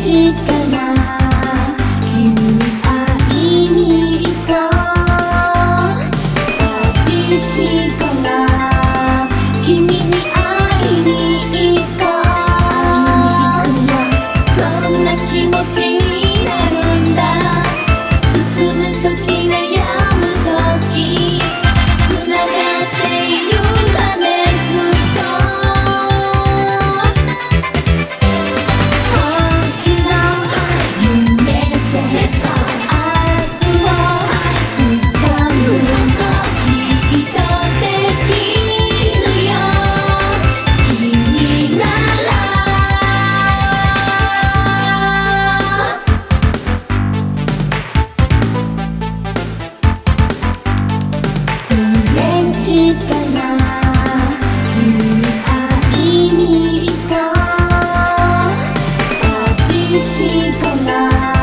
しいから君に会いに行こう。寂しいから君に会いに行こう。そんな気持ちになるんだ。進む時悩む時繋がっているんだね、ずっと。大きな夢で明日を掴むこときっとできるよ、君なら。嬉しいから君に会いに行こう。寂しいから